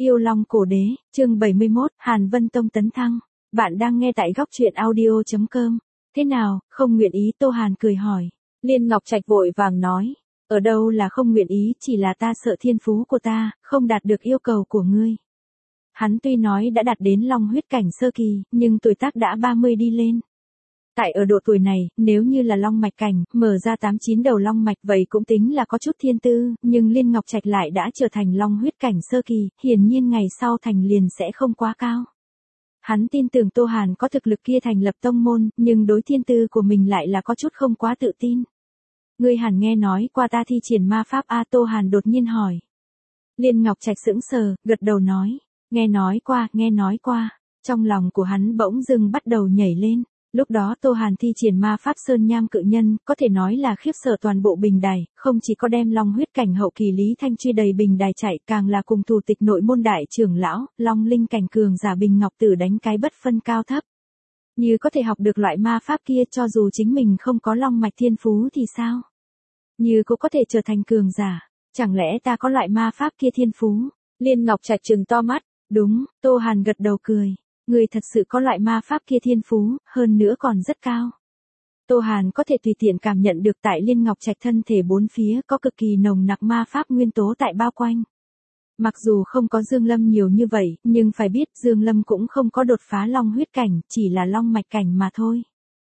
Yêu Long Cổ Đế, chương 71, Hàn Vân Tông tấn thăng. Bạn đang nghe tại góc truyện audio.com. Thế nào, không nguyện ý? Tô Hàn cười hỏi. Liên Ngọc Trạch vội vàng nói. Ở đâu là không nguyện ý, chỉ là ta sợ thiên phú của ta, không đạt được yêu cầu của ngươi. Hắn tuy nói đã đạt đến long huyết cảnh sơ kỳ, nhưng tuổi tác đã 30 đi lên. Tại ở độ tuổi này, nếu như là long mạch cảnh, mở ra 8-9 đầu long mạch vậy cũng tính là có chút thiên tư, nhưng Liên Ngọc Trạch lại đã trở thành long huyết cảnh sơ kỳ, hiển nhiên ngày sau thành liền sẽ không quá cao. Hắn tin tưởng Tô Hàn có thực lực kia thành lập tông môn, nhưng đối thiên tư của mình lại là có chút không quá tự tin. Ngươi hẳn nghe nói qua ta thi triển ma pháp a? Tô Hàn đột nhiên hỏi. Liên Ngọc Trạch sững sờ, gật đầu nói, nghe nói qua. Trong lòng của hắn bỗng dưng bắt đầu nhảy lên. Lúc đó Tô Hàn thi triển ma pháp sơn nham cự nhân, có thể nói là khiếp sợ toàn bộ bình đài, không chỉ có đem long huyết cảnh hậu kỳ Lý Thanh truy đầy bình đài chạy, càng là cùng thủ tịch nội môn đại trưởng lão, long linh cảnh cường giả Bình Ngọc Tử đánh cái bất phân cao thấp. Như có thể học được loại ma pháp kia, cho dù chính mình không có long mạch thiên phú thì sao? Như cũng có thể trở thành cường giả, chẳng lẽ ta có loại ma pháp kia thiên phú? Liên Ngọc Trạch trừng to mắt, đúng, Tô Hàn gật đầu cười. Người thật sự có loại ma pháp kia thiên phú, hơn nữa còn rất cao. Tô Hàn có thể tùy tiện cảm nhận được tại Liên Ngọc Trạch thân thể bốn phía có cực kỳ nồng nặc ma pháp nguyên tố tại bao quanh. Mặc dù không có Dương Lâm nhiều như vậy, nhưng phải biết Dương Lâm cũng không có đột phá long huyết cảnh, chỉ là long mạch cảnh mà thôi.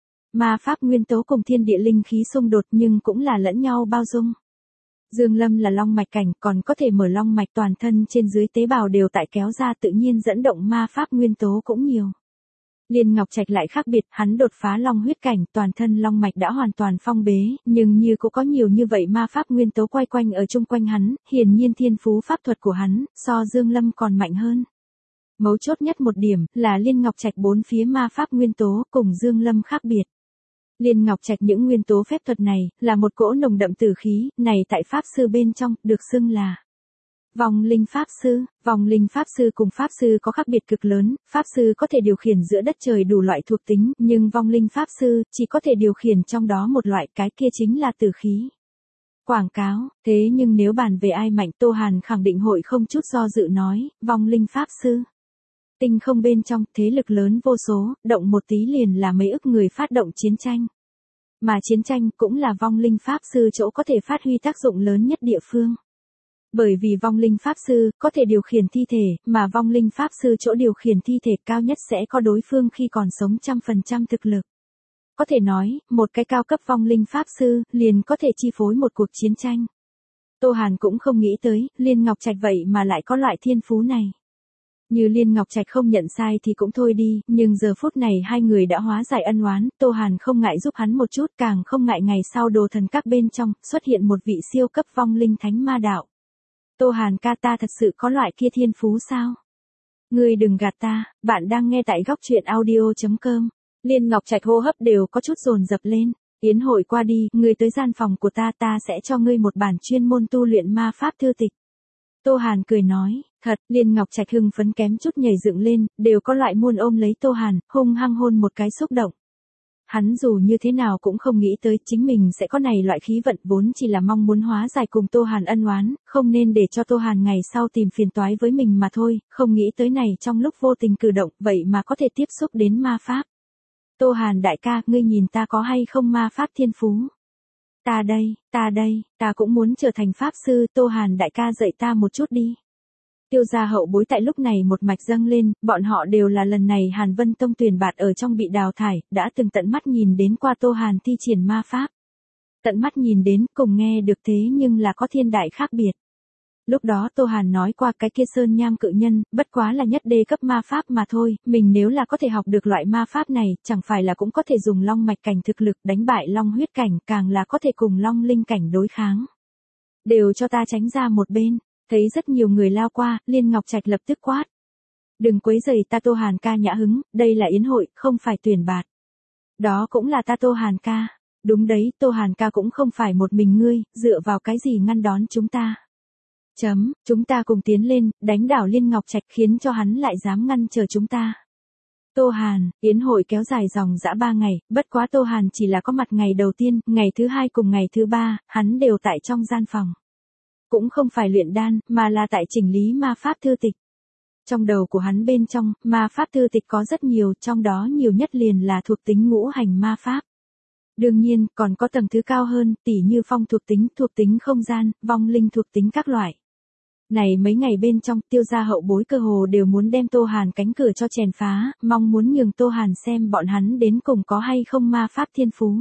Ma pháp nguyên tố cùng thiên địa linh khí xung đột nhưng cũng là lẫn nhau bao dung. Dương Lâm là long mạch cảnh, còn có thể mở long mạch, toàn thân trên dưới tế bào đều tại kéo ra, tự nhiên dẫn động ma pháp nguyên tố cũng nhiều. Liên Ngọc Trạch lại khác biệt, hắn đột phá long huyết cảnh, toàn thân long mạch đã hoàn toàn phong bế, nhưng như cũng có nhiều như vậy ma pháp nguyên tố quay quanh ở chung quanh hắn, hiển nhiên thiên phú pháp thuật của hắn so Dương Lâm còn mạnh hơn. Mấu chốt nhất một điểm là Liên Ngọc Trạch bốn phía ma pháp nguyên tố cùng Dương Lâm khác biệt. Liên Ngọc Trạch những nguyên tố phép thuật này là một cỗ nồng đậm tử khí, này tại pháp sư bên trong được xưng là vong linh pháp sư. Vong linh pháp sư cùng pháp sư có khác biệt cực lớn, pháp sư có thể điều khiển giữa đất trời đủ loại thuộc tính, nhưng vong linh pháp sư chỉ có thể điều khiển trong đó một loại, cái kia chính là tử khí. Quảng cáo, thế nhưng nếu bàn về ai mạnh, Tô Hàn khẳng định hội không chút do dự nói, vong linh pháp sư. Tinh không bên trong, thế lực lớn vô số, động một tí liền là mấy ức người phát động chiến tranh. Mà chiến tranh cũng là vong linh pháp sư chỗ có thể phát huy tác dụng lớn nhất địa phương. Bởi vì vong linh pháp sư có thể điều khiển thi thể, mà vong linh pháp sư chỗ điều khiển thi thể cao nhất sẽ có đối phương khi còn sống 100% thực lực. Có thể nói, một cái cao cấp vong linh pháp sư liền có thể chi phối một cuộc chiến tranh. Tô Hàn cũng không nghĩ tới, Liên Ngọc Trạch vậy mà lại có loại thiên phú này. Như Liên Ngọc Trạch không nhận sai thì cũng thôi đi, nhưng giờ phút này hai người đã hóa giải ân oán, Tô Hàn không ngại giúp hắn một chút, càng không ngại ngày sau đồ thần các bên trong xuất hiện một vị siêu cấp vong linh thánh ma đạo. Tô Hàn ca, ta thật sự có loại kia thiên phú sao? Ngươi đừng gạt ta, bạn đang nghe tại góc truyện audio.com. Liên Ngọc Trạch hô hấp đều có chút dồn dập lên. Yến hội qua đi, ngươi tới gian phòng của ta, ta sẽ cho ngươi một bản chuyên môn tu luyện ma pháp thư tịch. Tô Hàn cười nói, thật. Liên Ngọc Trạch hưng phấn kém chút nhảy dựng lên, đều có loại muốn ôm lấy Tô Hàn, hung hăng hôn một cái xúc động. Hắn dù như thế nào cũng không nghĩ tới chính mình sẽ có này loại khí vận, vốn chỉ là mong muốn hóa giải cùng Tô Hàn ân oán, không nên để cho Tô Hàn ngày sau tìm phiền toái với mình mà thôi, không nghĩ tới này trong lúc vô tình cử động, vậy mà có thể tiếp xúc đến ma pháp. Tô Hàn đại ca, ngươi nhìn ta có hay không ma pháp thiên phú? Ta cũng muốn trở thành pháp sư, Tô Hàn đại ca dạy ta một chút đi. Tiêu gia hậu bối tại lúc này một mạch dâng lên, bọn họ đều là lần này Hàn Vân Tông tuyển bạt ở trong bị đào thải, đã từng tận mắt nhìn đến qua Tô Hàn thi triển ma pháp. Tận mắt nhìn đến, cùng nghe được, thế nhưng là có thiên đại khác biệt. Lúc đó Tô Hàn nói qua cái kia sơn nham cự nhân, bất quá là nhất đê cấp ma pháp mà thôi, mình nếu là có thể học được loại ma pháp này, chẳng phải là cũng có thể dùng long mạch cảnh thực lực đánh bại long huyết cảnh, càng là có thể cùng long linh cảnh đối kháng. Đều cho ta tránh ra một bên. Thấy rất nhiều người lao qua, Liên Ngọc Trạch lập tức quát. Đừng quấy rầy ta Tô Hàn ca nhã hứng, đây là yến hội, không phải tuyển bạt. Đó cũng là ta Tô Hàn ca. Đúng đấy, Tô Hàn ca cũng không phải một mình ngươi, dựa vào cái gì ngăn đón chúng ta. Chúng ta cùng tiến lên, đánh đảo Liên Ngọc Trạch, khiến cho hắn lại dám ngăn trở chúng ta. Tô Hàn, yến hội kéo dài dòng dã 3 ngày, bất quá Tô Hàn chỉ là có mặt ngày đầu tiên, ngày thứ 2 cùng ngày thứ 3, hắn đều tại trong gian phòng. Cũng không phải luyện đan, mà là tại chỉnh lý ma pháp thư tịch. Trong đầu của hắn bên trong, ma pháp thư tịch có rất nhiều, trong đó nhiều nhất liền là thuộc tính ngũ hành ma pháp. Đương nhiên, còn có tầng thứ cao hơn, tỉ như phong thuộc tính không gian, vong linh thuộc tính các loại. Này mấy ngày bên trong, Tiêu gia hậu bối cơ hồ đều muốn đem Tô Hàn cánh cửa cho chèn phá, mong muốn nhường Tô Hàn xem bọn hắn đến cùng có hay không ma pháp thiên phú.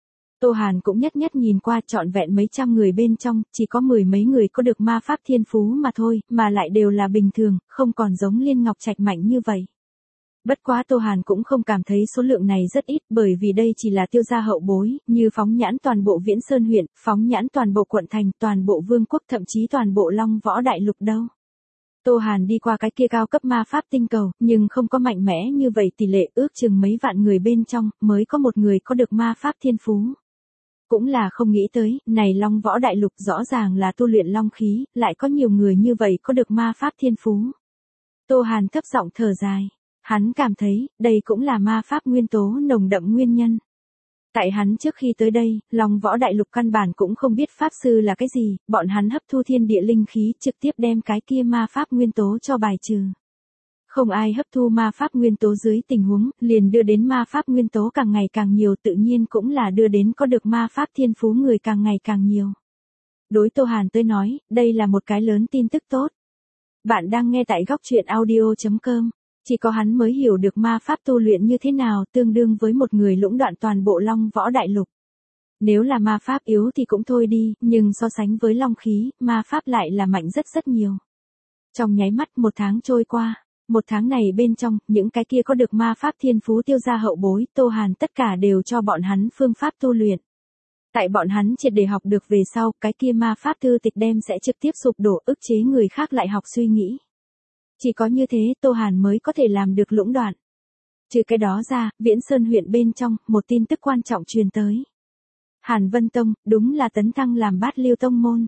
Tô Hàn cũng nhất nhất nhìn qua, trọn vẹn mấy trăm người bên trong, chỉ có 10 mấy người có được ma pháp thiên phú mà thôi, mà lại đều là bình thường, không còn giống Liên Ngọc Trạch mạnh như vậy. Bất quá Tô Hàn cũng không cảm thấy số lượng này rất ít, bởi vì đây chỉ là Tiêu gia hậu bối, như phóng nhãn toàn bộ Viễn Sơn huyện, phóng nhãn toàn bộ quận thành, toàn bộ vương quốc, thậm chí toàn bộ Long Võ đại lục đâu. Tô Hàn đi qua cái kia cao cấp ma pháp tinh cầu, nhưng không có mạnh mẽ như vậy, tỷ lệ ước chừng mấy vạn người bên trong, mới có một người có được ma pháp thiên phú. Cũng là không nghĩ tới, này Long Võ đại lục rõ ràng là tu luyện long khí, lại có nhiều người như vậy có được ma pháp thiên phú. Tô Hàn thấp giọng thở dài. Hắn cảm thấy, đây cũng là ma pháp nguyên tố nồng đậm nguyên nhân. Tại hắn trước khi tới đây, Long Võ đại lục căn bản cũng không biết pháp sư là cái gì, bọn hắn hấp thu thiên địa linh khí trực tiếp đem cái kia ma pháp nguyên tố cho bài trừ. Không ai hấp thu ma pháp nguyên tố dưới tình huống, liền đưa đến ma pháp nguyên tố càng ngày càng nhiều, tự nhiên cũng là đưa đến có được ma pháp thiên phú người càng ngày càng nhiều. Đối Tô Hàn tới nói, đây là một cái lớn tin tức tốt. Bạn đang nghe tại góc truyện audio.com. Chỉ có hắn mới hiểu được ma pháp tu luyện như thế nào, tương đương với một người lũng đoạn toàn bộ Long Võ đại lục. Nếu là ma pháp yếu thì cũng thôi đi, nhưng so sánh với long khí, ma pháp lại là mạnh rất rất nhiều. Trong nháy mắt một tháng trôi qua, một tháng này bên trong, những cái kia có được ma pháp thiên phú Tiêu gia hậu bối, Tô Hàn tất cả đều cho bọn hắn phương pháp tu luyện. Tại bọn hắn triệt để học được về sau, cái kia ma pháp thư tịch đem sẽ trực tiếp sụp đổ, ức chế người khác lại học suy nghĩ. Chỉ có như thế Tô Hàn mới có thể làm được lũng đoạn. Trừ cái đó ra, Viễn Sơn huyện bên trong, một tin tức quan trọng truyền tới. Hàn Vân Tông, đúng là tấn thăng làm bát lưu tông môn.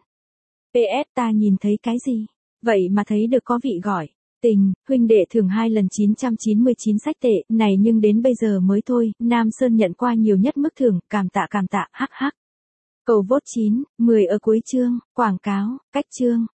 PS ta nhìn thấy cái gì? Vậy mà thấy được có vị gọi. Tình, huynh đệ thưởng 2 lần 999 sách tệ, này nhưng đến bây giờ mới thôi, Nam Sơn nhận qua nhiều nhất mức thưởng, cảm tạ, hắc hắc. Cầu vote 9, 10 ở cuối chương, quảng cáo, cách chương.